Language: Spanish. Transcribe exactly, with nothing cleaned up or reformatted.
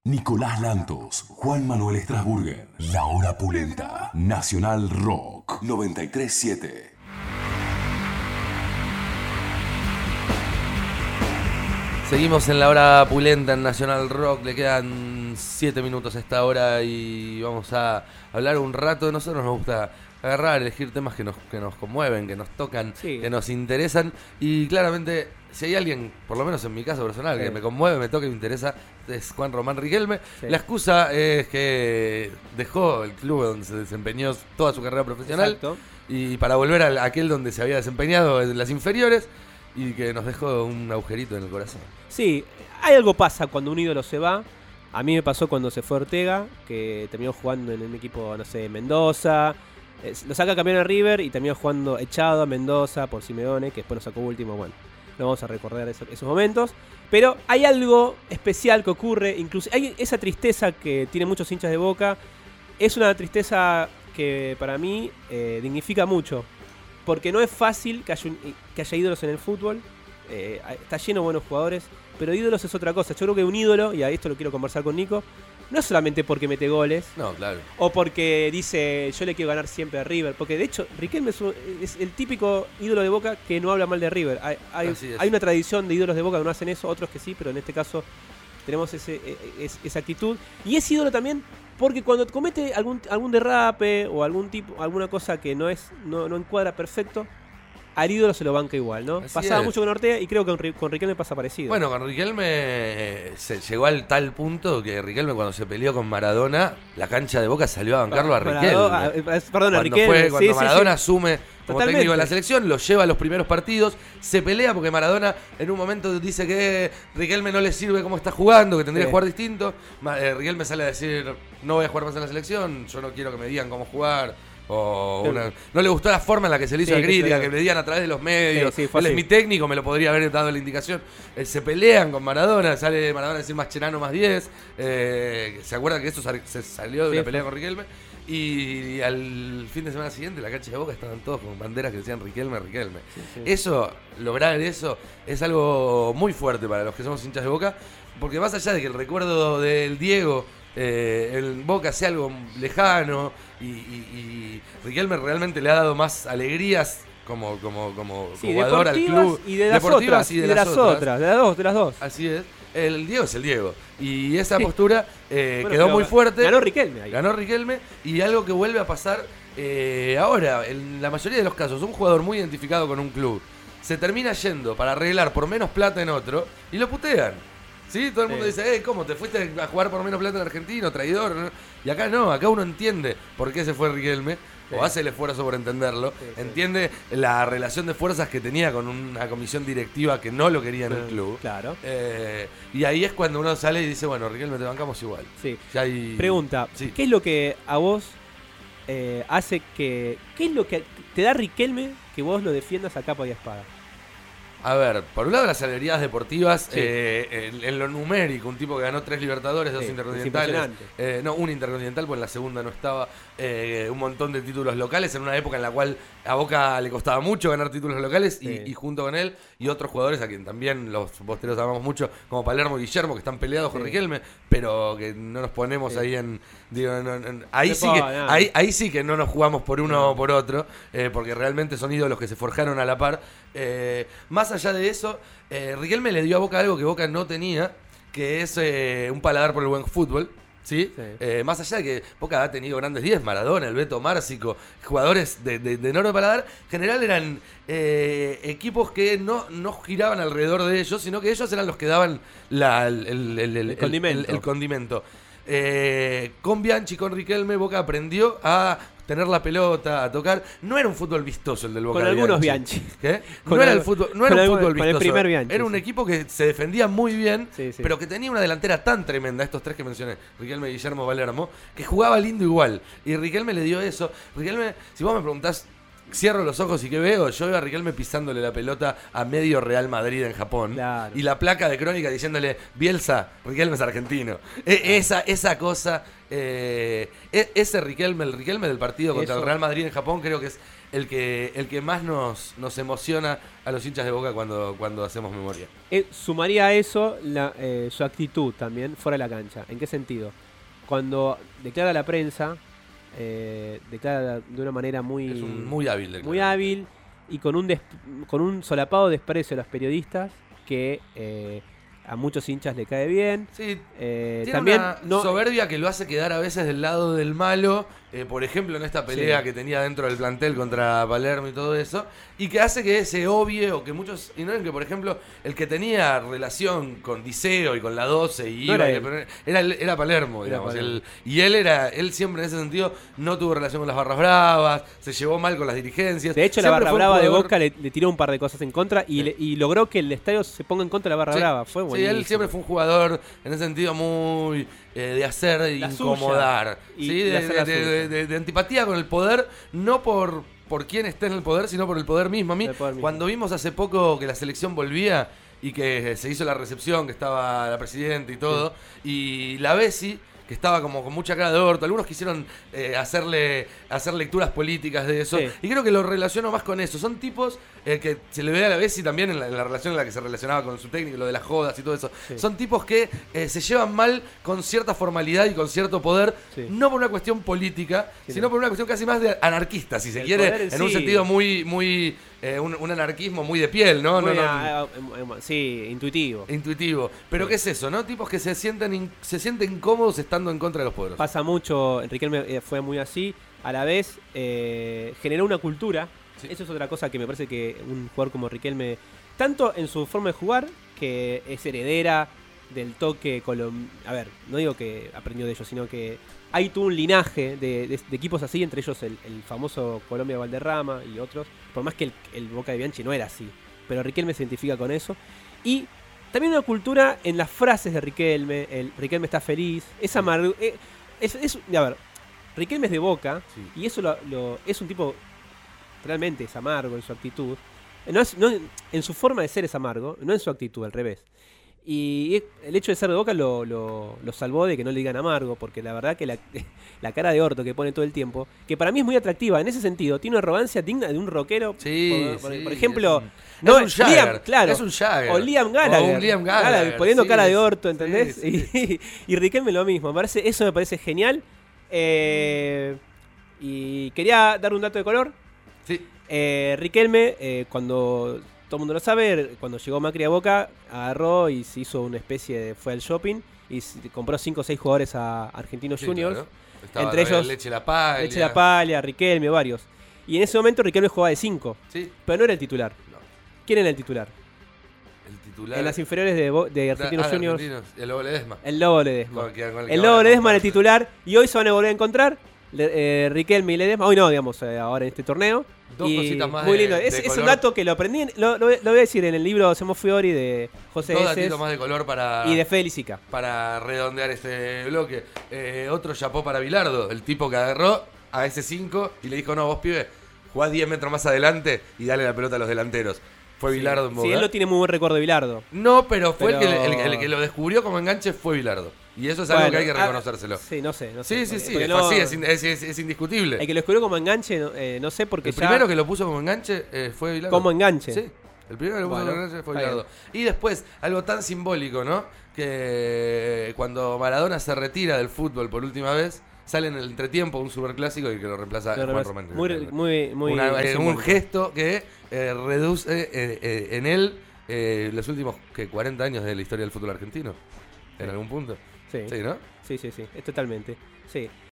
Nicolás Lantos, Juan Manuel Strasburger, La Hora Pulenta, Nacional Rock, noventa y tres siete. Seguimos en La Hora Pulenta en Nacional Rock, le quedan siete minutos a esta hora y vamos a hablar un rato. A nosotros nos gusta agarrar, elegir temas que nos, que nos conmueven, que nos tocan, sí, que nos interesan, y claramente si hay alguien, por lo menos en mi caso personal, sí, que me conmueve, me toca y me interesa, es Juan Román Riquelme. Sí. La excusa es que dejó el club donde se desempeñó toda su carrera profesional. Exacto. Y para volver a aquel donde se había desempeñado en las inferiores, y que nos dejó un agujerito en el corazón. Sí, hay algo pasa cuando un ídolo se va. A mí me pasó cuando se fue Ortega, que terminó jugando en un equipo, no sé, Mendoza. Eh, lo saca campeón a River y terminó jugando echado a Mendoza por Simeone, que después lo sacó último. Bueno, no vamos a recordar eso, esos momentos. Pero hay algo especial que ocurre, incluso hay esa tristeza que tienen muchos hinchas de Boca. Es una tristeza que para mí eh, dignifica mucho. Porque no es fácil que haya, un, que haya ídolos en el fútbol. Eh, está lleno de buenos jugadores. Pero ídolos es otra cosa. Yo creo que un ídolo, y a esto lo quiero conversar con Nico, no es solamente porque mete goles. No, claro. O porque dice, yo le quiero ganar siempre a River. Porque de hecho, Riquelme es, un, es el típico ídolo de Boca que no habla mal de River. Hay, hay, hay una tradición de ídolos de Boca que no hacen eso, otros que sí, pero en este caso tenemos ese, es, esa actitud. Y es ídolo también porque cuando comete algún, algún derrape o algún tipo, alguna cosa que no es no, no encuadra perfecto, al ídolo se lo banca igual, ¿no? Así Pasaba es. mucho con Ortega y creo que con Riquelme pasa parecido. Bueno, con Riquelme eh, se llegó al tal punto que Riquelme, cuando se peleó con Maradona, la cancha de Boca salió a bancarlo a Riquelme. Maradona, eh, perdón, a Riquelme. Fue, cuando sí, Maradona sí, sí. asume como Totalmente. técnico de la selección, lo lleva a los primeros partidos, se pelea porque Maradona en un momento dice que Riquelme no le sirve cómo está jugando, que tendría sí. que jugar distinto. Eh, Riquelme sale a decir, no voy a jugar más en la selección, yo no quiero que me digan cómo jugar. O una, no le gustó la forma en la que se le hizo sí, la crítica, que, que le digan a través de los medios. Sí, sí, él es mi técnico, me lo podría haber dado la indicación. Eh, se pelean con Maradona, sale Maradona a decir más Cherano más diez. Eh, ¿Se acuerdan que eso se salió de sí, la pelea con Riquelme? Y, y al fin de semana siguiente, la cancha de Boca estaban todos con banderas que decían Riquelme, Riquelme. Sí, sí. Eso, lograr eso, es algo muy fuerte para los que somos hinchas de Boca, porque más allá de que el recuerdo del Diego Eh, el Boca sea algo lejano y, y, y Riquelme realmente le ha dado más alegrías como, como, como sí, jugador al club, y de las otras, y de, y de las, las otras, otras de las dos, de las dos. Así es. El Diego es el Diego y esa sí. postura eh, bueno, quedó muy fuerte. Ganó Riquelme ahí. Ganó Riquelme y algo que vuelve a pasar eh, ahora, en la mayoría de los casos, un jugador muy identificado con un club se termina yendo para arreglar por menos plata en otro y lo putean. Sí, todo el mundo sí. dice, eh, ¿cómo? ¿Te fuiste a jugar por menos plata en Argentino, traidor? ¿No? Y acá no, acá uno entiende por qué se fue Riquelme, sí. o hace el esfuerzo por entenderlo, sí, sí. entiende la relación de fuerzas que tenía con una comisión directiva que no lo quería en sí, el club. Claro. Eh, y ahí es cuando uno sale y dice, bueno, Riquelme, te bancamos igual. Sí. Ya hay... Pregunta, sí. ¿qué es lo que a vos eh, hace que... ¿Qué es lo que te da Riquelme que vos lo defiendas a capa y a espada? A ver, por un lado las celeridades deportivas, sí. eh, en, en lo numérico, un tipo que ganó tres Libertadores, dos sí, intercontinentales, eh, no, un intercontinental, pues en la segunda no estaba, eh, un montón de títulos locales, en una época en la cual a Boca le costaba mucho ganar títulos locales, sí. y, y junto con él, y otros jugadores a quien también los posteros amamos mucho, como Palermo y Guillermo, que están peleados sí. con Riquelme, pero que no nos ponemos sí. ahí en... Digo, no, no, ahí, no sí puedo, que, no. ahí, ahí sí que no nos jugamos por uno no. o por otro, eh, porque realmente son ídolos que se forjaron a la par. Eh, más allá de eso, eh, Riquelme le dio a Boca algo que Boca no tenía, que es eh, un paladar por el buen fútbol. ¿Sí? Sí. Eh, más allá de que Boca ha tenido grandes diez, Maradona, el Beto Márcico, jugadores de, de, de enorme paladar, en general eran eh, equipos que no, no giraban alrededor de ellos, sino que ellos eran los que daban la, el, el, el, el, el condimento. El, el condimento. Eh, con Bianchi, con Riquelme, Boca aprendió a tener la pelota, a tocar. No era un fútbol vistoso el del Boca. Con algunos Bianchi. Bianchi. ¿Qué? No era, el fútbol, no era un el, fútbol vistoso. El primer Bianchi, era un sí. equipo que se defendía muy bien, sí, sí. pero que tenía una delantera tan tremenda, estos tres que mencioné, Riquelme, Guillermo, Palermo, que jugaba lindo igual. Y Riquelme le dio eso. Riquelme, si vos me preguntás cierro los ojos y ¿qué veo? Yo veo a Riquelme pisándole la pelota a medio Real Madrid en Japón. Claro. Y la placa de crónica diciéndole, Bielsa, Riquelme es argentino. E- esa, esa cosa, eh, e- ese Riquelme, el Riquelme del partido contra Eso. el Real Madrid en Japón, creo que es el que, el que más nos, nos emociona a los hinchas de Boca cuando, cuando hacemos memoria. Eh, sumaría a eso la, eh, su actitud también fuera de la cancha. ¿En qué sentido? Cuando declara a la prensa, eh, declara de una manera muy, es un, muy hábil, muy hábil y con un, des, con un solapado desprecio a los periodistas que eh, a muchos hinchas le cae bien. Sí, eh, tiene también una no, soberbia que lo hace quedar a veces del lado del malo, eh, por ejemplo en esta pelea sí. que tenía dentro del plantel contra Palermo y todo eso, y que hace que se obvie o que muchos ignoren que, por ejemplo, el que tenía relación con Diceo y con la doce y no iba era, y era, era Palermo, era digamos. Palermo. Él, y él era, él siempre en ese sentido no tuvo relación con las barras bravas, se llevó mal con las dirigencias. De hecho, siempre la barra brava jugador... de Boca le, le tiró un par de cosas en contra y, sí. le, y logró que el estadio se ponga en contra de la barra sí. brava. Fue buenísimo. Sí, él siempre fue un jugador en ese sentido muy eh, de hacer de incomodar, y ¿sí? de, de, de, de, de, de antipatía con el poder, no por, por quién esté en el poder, sino por el poder mismo. A mí, poder mismo. Cuando vimos hace poco que la selección volvía y que se hizo la recepción, que estaba la presidenta y todo, sí. y la Bessi, que estaba como con mucha cara de orto, algunos quisieron eh, hacerle hacer lecturas políticas de eso, sí. y creo que lo relaciono más con eso. Son tipos eh, que se le ve a la Bessi también en la, en la relación en la que se relacionaba con su técnico, lo de las jodas y todo eso. Sí. Son tipos que eh, se llevan mal con cierta formalidad y con cierto poder, sí. no por una cuestión política, sí, sino no. por una cuestión casi más de anarquista, si se el quiere, en, en sí. un sentido muy, muy eh, un, un anarquismo muy de piel, ¿no? Muy no, a, no sí, intuitivo. Intuitivo. Pero sí. ¿qué es eso, no? Tipos que se sienten, in, se sienten cómodos estando en contra de los poderosos. Pasa mucho, Riquelme fue muy así. A la vez, eh, generó una cultura. Sí. Eso es otra cosa que me parece que un jugador como Riquelme, tanto en su forma de jugar, que es heredera del toque colombiano. A ver, no digo que aprendió de ellos, sino que hay todo un linaje de, de, de equipos así, entre ellos el, el famoso Colombia Valderrama y otros. Por más que el, el Boca de Bianchi no era así. Pero Riquelme se identifica con eso. Y también una cultura en las frases de Riquelme. El Riquelme está feliz. Es amargo. Es, es, es, a ver, Riquelme es de Boca, sí. y eso lo, lo, es un tipo realmente es amargo en su actitud. No es, no, en su forma de ser es amargo, no en su actitud, al revés. Y el hecho de ser de Boca lo, lo, lo salvó de que no le digan amargo, porque la verdad que la, la cara de orto que pone todo el tiempo, que para mí es muy atractiva en ese sentido, tiene una arrogancia digna de un rockero. Sí, por, sí, por ejemplo, es un, no, es un Liam, claro, es un Jagger. o Liam Gallagher, o un Liam Gallagher, Gallagher poniendo sí, cara de orto, ¿entendés? Sí, sí. Y, y Riquelme lo mismo, me parece, eso me parece genial. Eh, y quería dar un dato de color. Sí. Eh, Riquelme, eh, cuando todo el mundo lo sabe, cuando llegó Macri a Boca, agarró y se hizo una especie de, fue al shopping y compró cinco o seis jugadores a Argentinos sí, Juniors. Claro. Estaba entre ellos Leche La Paglia. Leche La Paglia, Riquelme, varios. Y en ese momento Riquelme jugaba de cinco, sí. pero no era el titular. No. ¿Quién era el titular? El titular. En las inferiores de, de Argentinos ah, Juniors. Argentinos. El Lobo Ledesma. El Lobo Ledesma. Con, con el, el Lobo Ledesma era el titular y hoy se van a volver a encontrar. Eh, Riquelme y Ledesma, hoy no, digamos, eh, ahora en este torneo. Dos y cositas más. Muy lindo. De, es, de es un dato que lo aprendí, lo, lo, lo voy a decir en el libro Semo Fiori de José Dos Eses. datitos más de color para. Y de Felicica. Para redondear este bloque. Eh, otro chapó para Bilardo, el tipo que agarró a ese cinco y le dijo: no, vos pibe, jugás diez metros más adelante y dale la pelota a los delanteros. Fue sí. Bilardo en Boca. Sí, él no tiene muy buen recuerdo de Bilardo. No, pero fue pero... El, que, el, el que lo descubrió como enganche fue Bilardo. Y eso es algo bueno, que hay que reconocérselo. Ah, sí, no sé. No sé sí, sí, sí. Porque Es, no... así, es, es, es, es indiscutible. El que lo descubrió como enganche, no, eh, no sé porque El ya... primero que lo puso como enganche eh, fue Bilardo. Como enganche. Sí. El primero que lo puso bueno, como enganche fue Bilardo. Y después, algo tan simbólico, ¿no? Que cuando Maradona se retira del fútbol por última vez, sale en el entretiempo un superclásico y que lo reemplaza lo Juan Román. Muy, muy, muy... Una, eh, un gesto que eh, reduce eh, eh, en él eh, los últimos ¿qué? cuarenta años de la historia del fútbol argentino. En sí. algún punto. Sí. Sí, ¿no? Sí, sí, sí. Es totalmente. Sí.